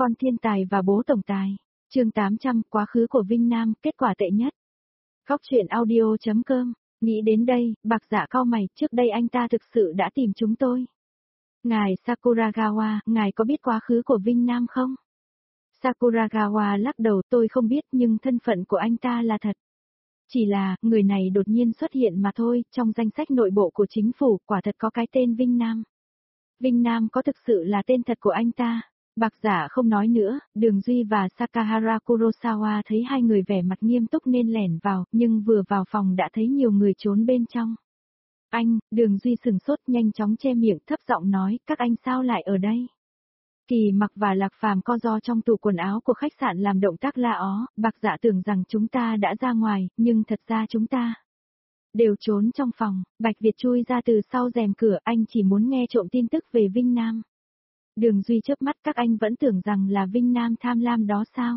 Con thiên tài và bố tổng tài. Chương 800, quá khứ của Vinh Nam, kết quả tệ nhất. Góc truyện audio.com. Nghĩ đến đây, Bạc Dạ cau mày, trước đây anh ta thực sự đã tìm chúng tôi. Ngài Sakuragawa, ngài có biết quá khứ của Vinh Nam không? Sakuragawa lắc đầu, tôi không biết, nhưng thân phận của anh ta là thật. Chỉ là, người này đột nhiên xuất hiện mà thôi, trong danh sách nội bộ của chính phủ, quả thật có cái tên Vinh Nam. Vinh Nam có thực sự là tên thật của anh ta? Bạc Dạ không nói nữa, Đường Duy và Sakahara Kurosawa thấy hai người vẻ mặt nghiêm túc nên lẻn vào, nhưng vừa vào phòng đã thấy nhiều người trốn bên trong. Anh, Đường Duy sừng sốt nhanh chóng che miệng thấp giọng nói, các anh sao lại ở đây? Kỳ Mặc và Lạc Phàm co ro trong tủ quần áo của khách sạn làm động tác la ó, Bạc Dạ tưởng rằng chúng ta đã ra ngoài, nhưng thật ra chúng ta đều trốn trong phòng. Bạch Việt chui ra từ sau rèm cửa, anh chỉ muốn nghe trộm tin tức về Vinh Nam. Đường Duy chớp mắt, các anh vẫn tưởng rằng là Vinh Nam tham lam đó sao?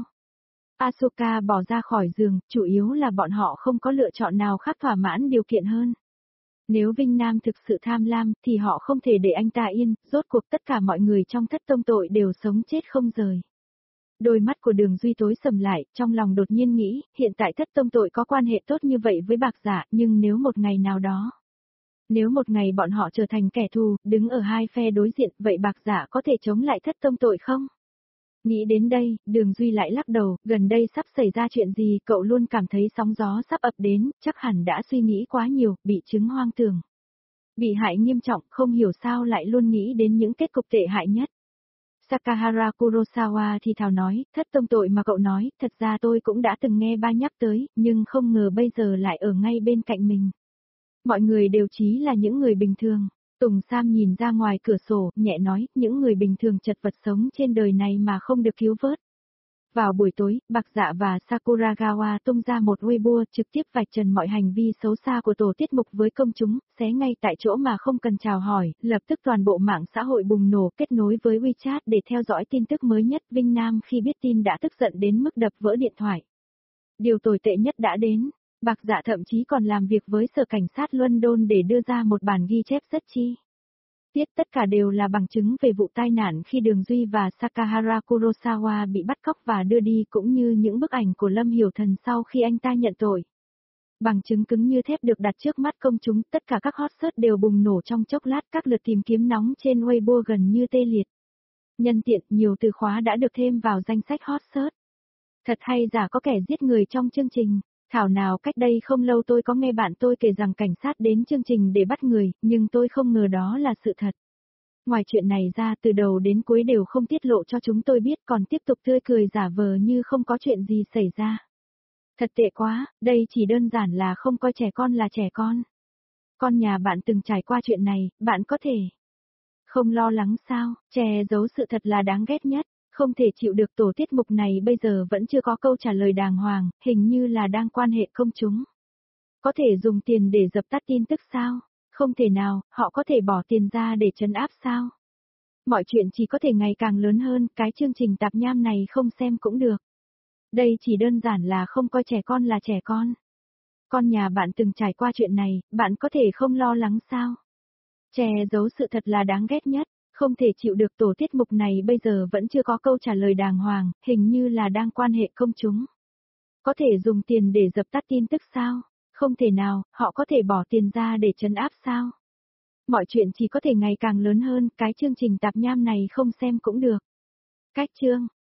Asuka bỏ ra khỏi giường, chủ yếu là bọn họ không có lựa chọn nào khác thỏa mãn điều kiện hơn. Nếu Vinh Nam thực sự tham lam, thì họ không thể để anh ta yên, rốt cuộc tất cả mọi người trong thất tông tội đều sống chết không rời. Đôi mắt của Đường Duy tối sầm lại, trong lòng đột nhiên nghĩ, hiện tại thất tông tội có quan hệ tốt như vậy với Bạc Dạ, nhưng nếu một ngày nào đó, nếu một ngày bọn họ trở thành kẻ thù, đứng ở hai phe đối diện, vậy Bạc Dạ có thể chống lại thất tông tội không? Nghĩ đến đây, Đường Duy lại lắc đầu, gần đây sắp xảy ra chuyện gì, cậu luôn cảm thấy sóng gió sắp ập đến, chắc hẳn đã suy nghĩ quá nhiều, bị chứng hoang tưởng. Bị hại nghiêm trọng, không hiểu sao lại luôn nghĩ đến những kết cục tệ hại nhất. Sakahara Kurosawa thì thào nói, thất tông tội mà cậu nói, thật ra tôi cũng đã từng nghe ba nhắc tới, nhưng không ngờ bây giờ lại ở ngay bên cạnh mình. Mọi người đều chỉ là những người bình thường. Tùng Sam nhìn ra ngoài cửa sổ, nhẹ nói, những người bình thường chật vật sống trên đời này mà không được cứu vớt. Vào buổi tối, Bạc Dạ và Sakuragawa tung ra một Weibo trực tiếp vạch trần mọi hành vi xấu xa của tổ tiết mục với công chúng, xé ngay tại chỗ mà không cần chào hỏi, lập tức toàn bộ mạng xã hội bùng nổ kết nối với WeChat để theo dõi tin tức mới nhất. Vinh Nam khi biết tin đã tức giận đến mức đập vỡ điện thoại. Điều tồi tệ nhất đã đến. Bạc Dạ thậm chí còn làm việc với sở cảnh sát London để đưa ra một bản ghi chép rất chi tiết, tất cả đều là bằng chứng về vụ tai nạn khi Đường Duy và Sakahara Kurosawa bị bắt cóc và đưa đi, cũng như những bức ảnh của Lâm Hiểu Thần sau khi anh ta nhận tội. Bằng chứng cứng như thép được đặt trước mắt công chúng, tất cả các hot search đều bùng nổ trong chốc lát, các lượt tìm kiếm nóng trên Weibo gần như tê liệt. Nhân tiện, nhiều từ khóa đã được thêm vào danh sách hot search. Thật hay giả có kẻ giết người trong chương trình. Thảo nào cách đây không lâu tôi có nghe bạn tôi kể rằng cảnh sát đến chương trình để bắt người, nhưng tôi không ngờ đó là sự thật. Ngoài chuyện này ra, từ đầu đến cuối đều không tiết lộ cho chúng tôi biết, còn tiếp tục tươi cười giả vờ như không có chuyện gì xảy ra. Thật tệ quá, đây chỉ đơn giản là không coi trẻ con là trẻ con. Con nhà bạn từng trải qua chuyện này, bạn có thể không lo lắng sao? Che giấu sự thật là đáng ghét nhất. Không thể chịu được, tổ tiết mục này bây giờ vẫn chưa có câu trả lời đàng hoàng, hình như là đang quan hệ công chúng. Có thể dùng tiền để dập tắt tin tức sao? Không thể nào, họ có thể bỏ tiền ra để trấn áp sao? Mọi chuyện chỉ có thể ngày càng lớn hơn, cái chương trình tạp nham này không xem cũng được. Đây chỉ đơn giản là không coi trẻ con là trẻ con. Con nhà bạn từng trải qua chuyện này, bạn có thể không lo lắng sao? Che giấu sự thật là đáng ghét nhất. Không thể chịu được, tổ tiết mục này bây giờ vẫn chưa có câu trả lời đàng hoàng, hình như là đang quan hệ công chúng. Có thể dùng tiền để dập tắt tin tức sao? Không thể nào, họ có thể bỏ tiền ra để trấn áp sao? Mọi chuyện chỉ có thể ngày càng lớn hơn, cái chương trình tạp nham này không xem cũng được. Cách chương